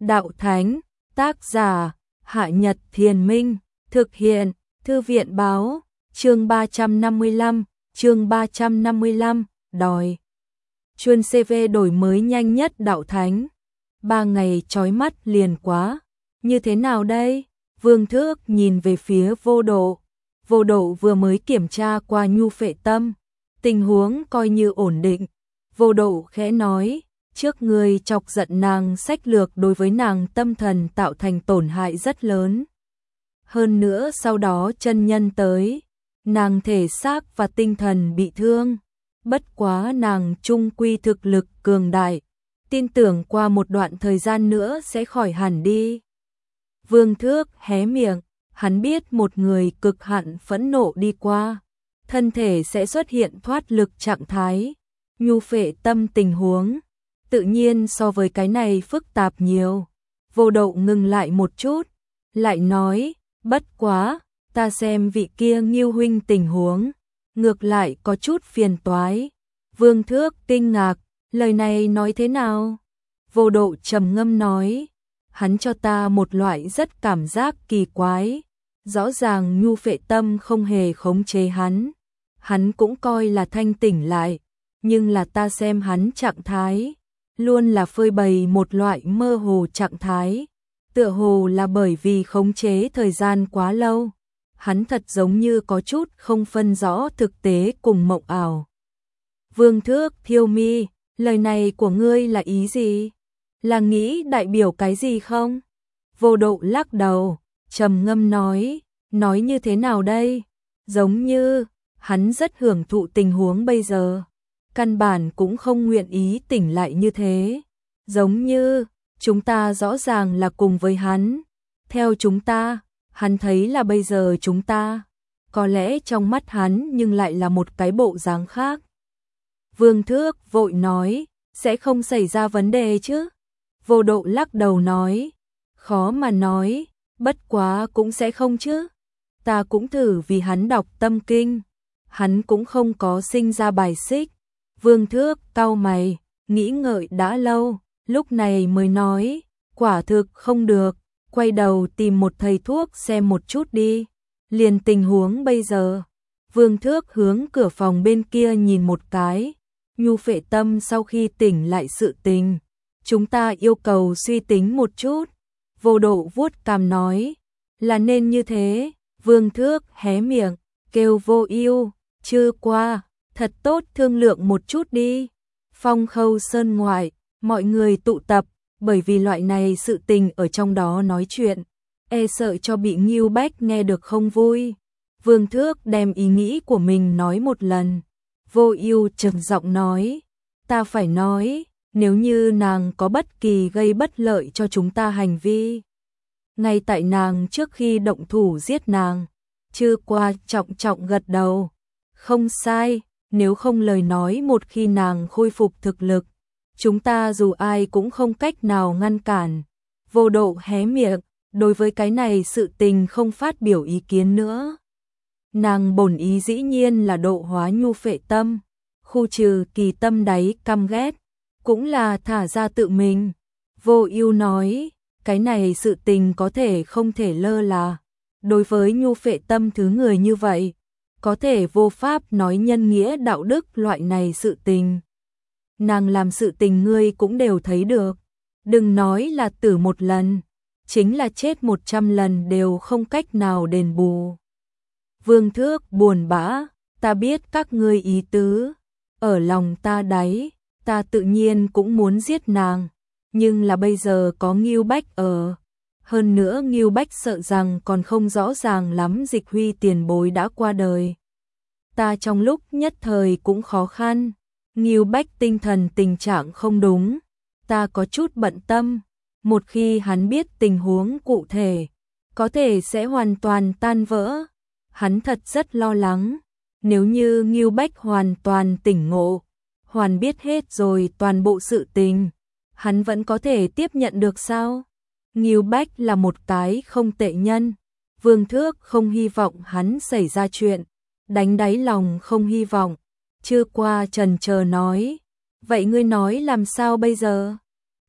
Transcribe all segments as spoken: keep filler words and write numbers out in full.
Đạo Thánh, tác giả, Hạ Nhật Thiền Minh, thực hiện, Thư viện Báo, chương ba trăm năm mươi lăm, chương ba trăm năm mươi lăm, đòi. Chuân xê vê đổi mới nhanh nhất Đạo Thánh. Ba ngày chói mắt liền quá. Như thế nào đây? Vương Thước nhìn về phía Vô Độ. Vô Độ vừa mới kiểm tra qua nhu phệ tâm. Tình huống coi như ổn định. Vô Độ khẽ nói, trước người chọc giận nàng sách lược đối với nàng tâm thần tạo thành tổn hại rất lớn. Hơn nữa sau đó chân nhân tới, nàng thể xác và tinh thần bị thương. Bất quá nàng trung quy thực lực cường đại, tin tưởng qua một đoạn thời gian nữa sẽ khỏi hẳn đi. Vương Thước hé miệng, hắn biết một người cực hạn phẫn nộ đi qua, thân thể sẽ xuất hiện thoát lực trạng thái, nhu phệ tâm tình huống, tự nhiên so với cái này phức tạp nhiều. Vô Độ ngừng lại một chút, lại nói, bất quá, ta xem vị kia Ngưu huynh tình huống, ngược lại có chút phiền toái. Vương Thước kinh ngạc, lời này nói thế nào? Vô Độ trầm ngâm nói, hắn cho ta một loại rất cảm giác kỳ quái, rõ ràng nhu phệ tâm không hề khống chế hắn, hắn cũng coi là thanh tỉnh lại, nhưng là ta xem hắn trạng thái, luôn là phơi bày một loại mơ hồ trạng thái, tựa hồ là bởi vì khống chế thời gian quá lâu, hắn thật giống như có chút không phân rõ thực tế cùng mộng ảo. Vương Thước thiêu mi, lời này của ngươi là ý gì? Là nghĩ đại biểu cái gì không? Vô Độ lắc đầu, trầm ngâm nói, nói như thế nào đây? Giống như, hắn rất hưởng thụ tình huống bây giờ, căn bản cũng không nguyện ý tỉnh lại như thế. Giống như, chúng ta rõ ràng là cùng với hắn. Theo chúng ta, hắn thấy là bây giờ chúng ta, có lẽ trong mắt hắn nhưng lại là một cái bộ dáng khác. Vương Thước vội nói, sẽ không xảy ra vấn đề chứ? Vô Độ lắc đầu nói, khó mà nói, bất quá cũng sẽ không chứ. Ta cũng thử vì hắn đọc tâm kinh, hắn cũng không có sinh ra bài xích. Vương Thước cau mày, nghĩ ngợi đã lâu, lúc này mới nói, quả thực không được, quay đầu tìm một thầy thuốc xem một chút đi. Liền tình huống bây giờ. Vương Thước hướng cửa phòng bên kia nhìn một cái, nhu phệ tâm sau khi tỉnh lại sự tình, chúng ta yêu cầu suy tính một chút. Vô Độ vuốt cằm nói, là nên như thế. Vương Thước hé miệng, kêu Vô Ưu, chưa qua, thật tốt thương lượng một chút đi. Phong Khâu Sơn ngoại, mọi người tụ tập, bởi vì loại này sự tình ở trong đó nói chuyện, e sợ cho bị Ngưu Bách nghe được không vui. Vương Thước đem ý nghĩ của mình nói một lần. Vô Ưu trầm giọng nói, ta phải nói, nếu như nàng có bất kỳ gây bất lợi cho chúng ta hành vi, ngay tại nàng trước khi động thủ giết nàng. Chư qua trọng trọng gật đầu, không sai, nếu không lời nói một khi nàng khôi phục thực lực, chúng ta dù ai cũng không cách nào ngăn cản. Vô Độ hé miệng, đối với cái này sự tình không phát biểu ý kiến nữa. Nàng bổn ý dĩ nhiên là độ hóa nhu phệ tâm, khu trừ kỳ tâm đáy căm ghét, cũng là thả ra tự mình. Vô Ưu nói, cái này sự tình có thể không thể lơ là. Đối với nhu phệ tâm thứ người như vậy, có thể vô pháp nói nhân nghĩa đạo đức loại này sự tình. Nàng làm sự tình ngươi cũng đều thấy được, đừng nói là tử một lần, chính là chết một trăm lần đều không cách nào đền bù. Vương Thước buồn bã, ta biết các ngươi ý tứ, ở lòng ta đáy, ta tự nhiên cũng muốn giết nàng, nhưng là bây giờ có Ngưu Bách ở. Hơn nữa Ngưu Bách sợ rằng còn không rõ ràng lắm Dịch Huy tiền bối đã qua đời. Ta trong lúc nhất thời cũng khó khăn, Ngưu Bách tinh thần tình trạng không đúng, ta có chút bận tâm, một khi hắn biết tình huống cụ thể, có thể sẽ hoàn toàn tan vỡ. Hắn thật rất lo lắng, nếu như Ngưu Bách hoàn toàn tỉnh ngộ, hoàn biết hết rồi toàn bộ sự tình, hắn vẫn có thể tiếp nhận được sao? Ngưu Bách là một cái không tệ nhân, Vương Thước không hy vọng hắn xảy ra chuyện, đánh đáy lòng không hy vọng. Chưa qua trần chờ nói, vậy ngươi nói làm sao bây giờ?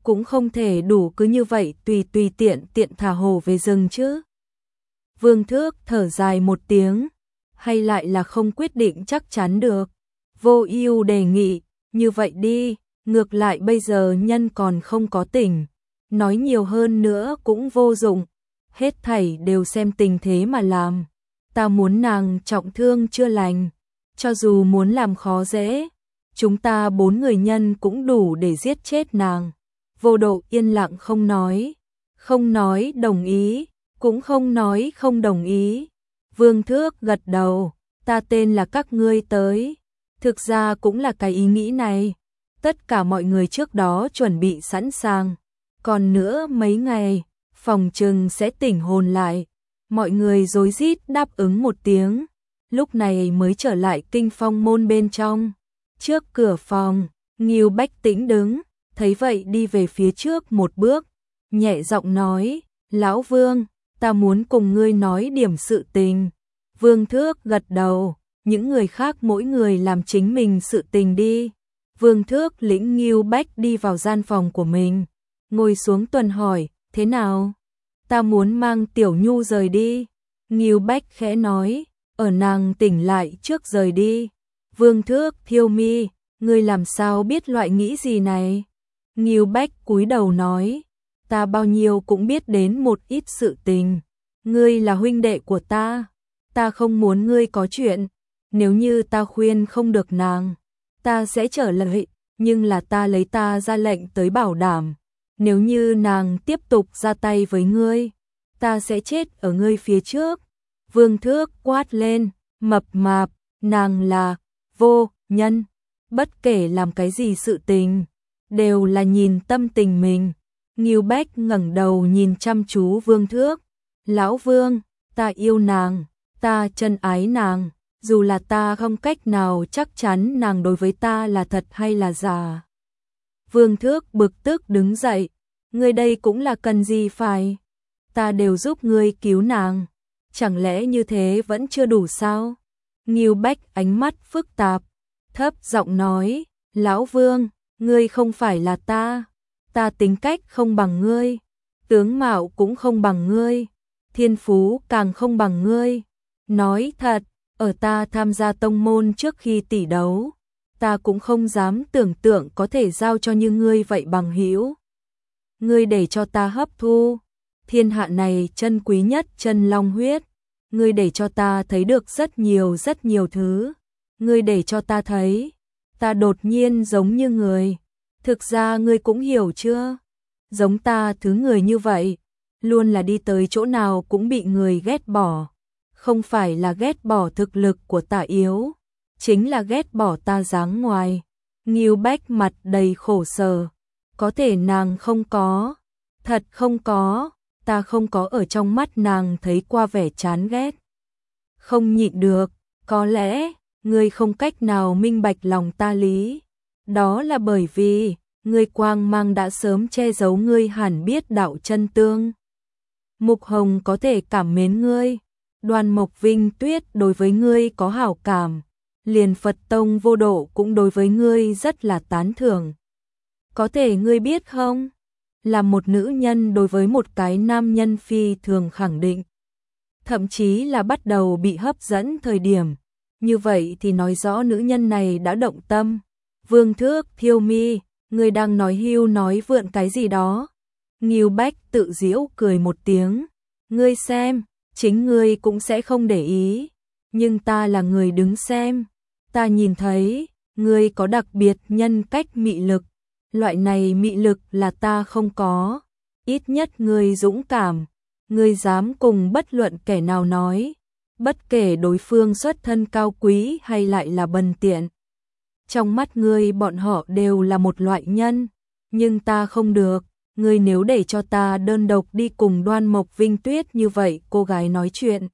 cũng không thể đủ cứ như vậy tùy tùy tiện tiện thả hổ về rừng chứ. Vương Thước thở dài một tiếng, hay lại là không quyết định chắc chắn được. Vô Ưu đề nghị, như vậy đi, ngược lại bây giờ nhân còn không có tỉnh, nói nhiều hơn nữa cũng vô dụng, hết thảy đều xem tình thế mà làm. Ta muốn nàng trọng thương chưa lành, cho dù muốn làm khó dễ, chúng ta bốn người nhân cũng đủ để giết chết nàng. Vô Độ yên lặng không nói, không nói đồng ý, cũng không nói không đồng ý. Vương Thước gật đầu, ta tên là các ngươi tới. Thực ra cũng là cái ý nghĩ này. Tất cả mọi người trước đó chuẩn bị sẵn sàng. Còn nữa mấy ngày, phòng trừng sẽ tỉnh hồn lại. Mọi người rối rít đáp ứng một tiếng. Lúc này mới trở lại Kinh Phong môn bên trong. Trước cửa phòng, Ngưu Bách Tĩnh đứng, thấy vậy đi về phía trước một bước, nhẹ giọng nói, Lão Vương, ta muốn cùng ngươi nói điểm sự tình. Vương Thước gật đầu, những người khác mỗi người làm chính mình sự tình đi. Vương Thước lĩnh Ngưu Bách đi vào gian phòng của mình, ngồi xuống tuần hỏi, thế nào? Ta muốn mang Tiểu Nhu rời đi. Ngưu Bách khẽ nói, ở nàng tỉnh lại trước rời đi. Vương Thước thiêu mi, ngươi làm sao biết loại nghĩ gì này? Ngưu Bách cúi đầu nói, ta bao nhiêu cũng biết đến một ít sự tình. Ngươi là huynh đệ của ta, ta không muốn ngươi có chuyện. Nếu như ta khuyên không được nàng, ta sẽ trở lại, nhưng là ta lấy ta ra lệnh tới bảo đảm. Nếu như nàng tiếp tục ra tay với ngươi, ta sẽ chết ở ngươi phía trước. Vương Thước quát lên, mập mạp, nàng là vô nhân, bất kể làm cái gì sự tình, đều là nhìn tâm tình mình. Ngưu Bách ngẩng đầu nhìn chăm chú Vương Thước, Lão Vương, ta yêu nàng, ta chân ái nàng, dù là ta không cách nào chắc chắn nàng đối với ta là thật hay là giả. Vương Thước bực tức đứng dậy, ngươi đây cũng là cần gì phải, ta đều giúp ngươi cứu nàng, chẳng lẽ như thế vẫn chưa đủ sao? Ngưu Bách ánh mắt phức tạp, thấp giọng nói, Lão Vương, ngươi không phải là ta, ta tính cách không bằng ngươi, tướng mạo cũng không bằng ngươi, thiên phú càng không bằng ngươi. Nói thật, ở ta tham gia tông môn trước khi tỷ đấu, ta cũng không dám tưởng tượng có thể giao cho như ngươi vậy bằng hữu. Ngươi để cho ta hấp thu thiên hạ này chân quý nhất chân long huyết, ngươi để cho ta thấy được rất nhiều rất nhiều thứ, ngươi để cho ta thấy, ta đột nhiên giống như người. Thực ra ngươi cũng hiểu chưa? Giống ta thứ người như vậy, luôn là đi tới chỗ nào cũng bị người ghét bỏ. Không phải là ghét bỏ thực lực của ta yếu, chính là ghét bỏ ta dáng ngoài. Ngưu Bách mặt đầy khổ sở, có thể nàng không có, thật không có, ta không có ở trong mắt nàng thấy qua vẻ chán ghét. Không nhịn được, có lẽ, ngươi không cách nào minh bạch lòng ta lý. Đó là bởi vì, ngươi quang mang đã sớm che giấu ngươi hẳn biết đạo chân tương. Mục Hồng có thể cảm mến ngươi, Đoàn Mộc Vinh Tuyết đối với ngươi có hảo cảm, liền Phật Tông Vô Độ cũng đối với ngươi rất là tán thưởng. Có thể ngươi biết không, là một nữ nhân đối với một cái nam nhân phi thường khẳng định, thậm chí là bắt đầu bị hấp dẫn thời điểm, như vậy thì nói rõ nữ nhân này đã động tâm. Vương Thước thiêu mi, ngươi đang nói hưu nói vượn cái gì đó. Ngưu Bách tự giễu cười một tiếng, ngươi xem, chính ngươi cũng sẽ không để ý, nhưng ta là người đứng xem, ta nhìn thấy, ngươi có đặc biệt nhân cách mị lực, loại này mị lực là ta không có, ít nhất ngươi dũng cảm, ngươi dám cùng bất luận kẻ nào nói, bất kể đối phương xuất thân cao quý hay lại là bần tiện. Trong mắt ngươi bọn họ đều là một loại nhân, nhưng ta không được. Ngươi nếu để cho ta đơn độc đi cùng Đoan Mộc Vinh Tuyết như vậy cô gái nói chuyện,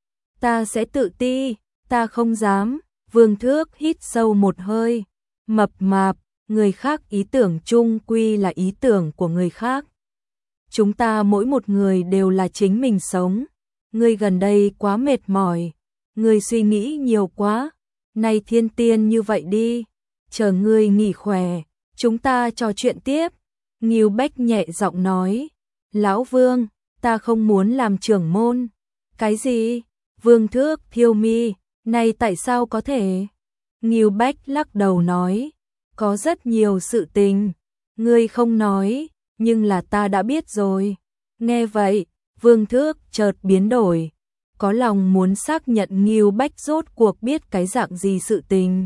ta sẽ tự ti, ta không dám. Vương Thước hít sâu một hơi, mập mạp, người khác ý tưởng chung quy là ý tưởng của người khác. Chúng ta mỗi một người đều là chính mình sống, ngươi gần đây quá mệt mỏi, ngươi suy nghĩ nhiều quá, nay thiên tiên như vậy đi, chờ ngươi nghỉ khỏe, chúng ta trò chuyện tiếp. Ngưu Bách nhẹ giọng nói, lão Vương, ta không muốn làm trưởng môn. Cái gì? Vương Thước thiêu mi, này tại sao có thể? Ngưu Bách lắc đầu nói, có rất nhiều sự tình, ngươi không nói, nhưng là ta đã biết rồi. Nghe vậy, Vương Thước chợt biến đổi, có lòng muốn xác nhận Ngưu Bách rốt cuộc biết cái dạng gì sự tình.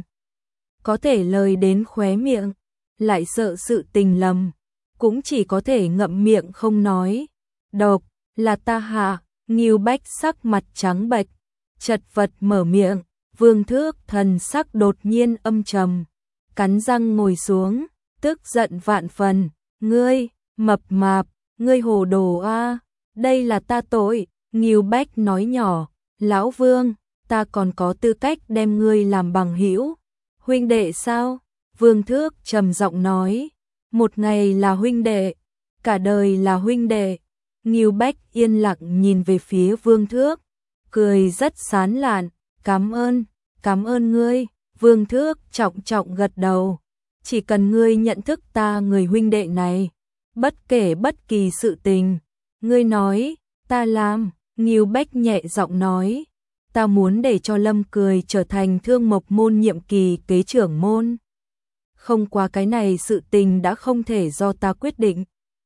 Có thể lời đến khóe miệng, lại sợ sự tình lầm, cũng chỉ có thể ngậm miệng không nói. Độc, là ta hạ. Ngưu Bách sắc mặt trắng bệch, chật vật mở miệng. Vương Thước thần sắc đột nhiên âm trầm, cắn răng ngồi xuống, tức giận vạn phần. Ngươi, mập mạp, ngươi hồ đồ a, đây là ta tội. Ngưu Bách nói nhỏ, lão Vương, ta còn có tư cách đem ngươi làm bằng hữu, huynh đệ sao? Vương Thước trầm giọng nói, một ngày là huynh đệ, cả đời là huynh đệ. Ngưu Bách yên lặng nhìn về phía Vương Thước, cười rất sán lạn, cảm ơn, cảm ơn ngươi. Vương Thước trọng trọng gật đầu, chỉ cần ngươi nhận thức ta người huynh đệ này, bất kể bất kỳ sự tình, ngươi nói, ta làm. Ngưu Bách nhẹ giọng nói, ta muốn để cho Lâm Cười trở thành Thương Mộc môn nhiệm kỳ kế trưởng môn. Không qua cái này sự tình đã không thể do ta quyết định.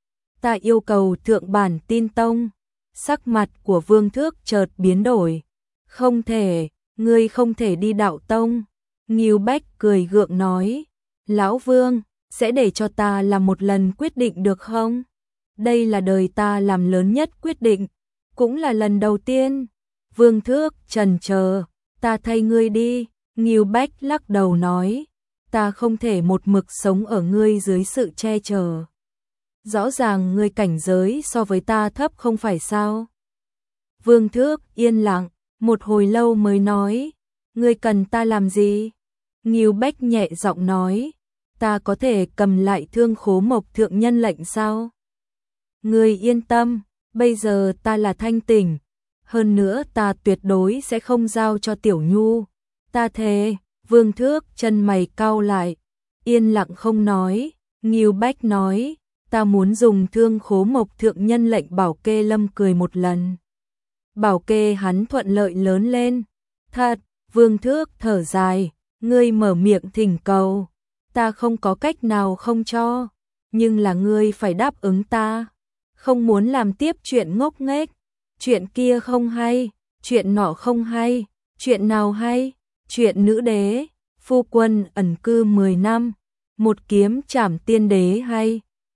Ta yêu cầu thượng bản tin tông. Sắc mặt của Vương Thước chợt biến đổi. Không thể, ngươi không thể đi đạo tông. Ngưu Bách cười gượng nói, lão Vương, sẽ để cho ta làm một lần quyết định được không? Đây là đời ta làm lớn nhất quyết định, cũng là lần đầu tiên. Vương Thước chần chờ, ta thay ngươi đi. Ngưu Bách lắc đầu nói, ta không thể một mực sống ở ngươi dưới sự che chở. Rõ ràng ngươi cảnh giới so với ta thấp không phải sao? Vương Thước yên lặng, một hồi lâu mới nói, ngươi cần ta làm gì? Ngưu Bách nhẹ giọng nói, ta có thể cầm lại Thương Khố Mộc thượng nhân lệnh sao? Ngươi yên tâm, bây giờ ta là thanh tỉnh, hơn nữa ta tuyệt đối sẽ không giao cho Tiểu Nhu. Ta thề. Vương Thước chân mày cau lại, yên lặng không nói. Ngưu Bách nói, ta muốn dùng Thương Khố Mộc thượng nhân lệnh bảo kê Lâm Cười một lần. Bảo kê hắn thuận lợi lớn lên. Thật. Vương Thước thở dài, ngươi mở miệng thỉnh cầu, ta không có cách nào không cho, nhưng là ngươi phải đáp ứng ta. Không muốn làm tiếp chuyện ngốc nghếch, chuyện kia không hay, chuyện nọ không hay, chuyện nào hay? Chuyện nữ đế, phu quân ẩn cư mười năm, một kiếm trảm tiên đế hay,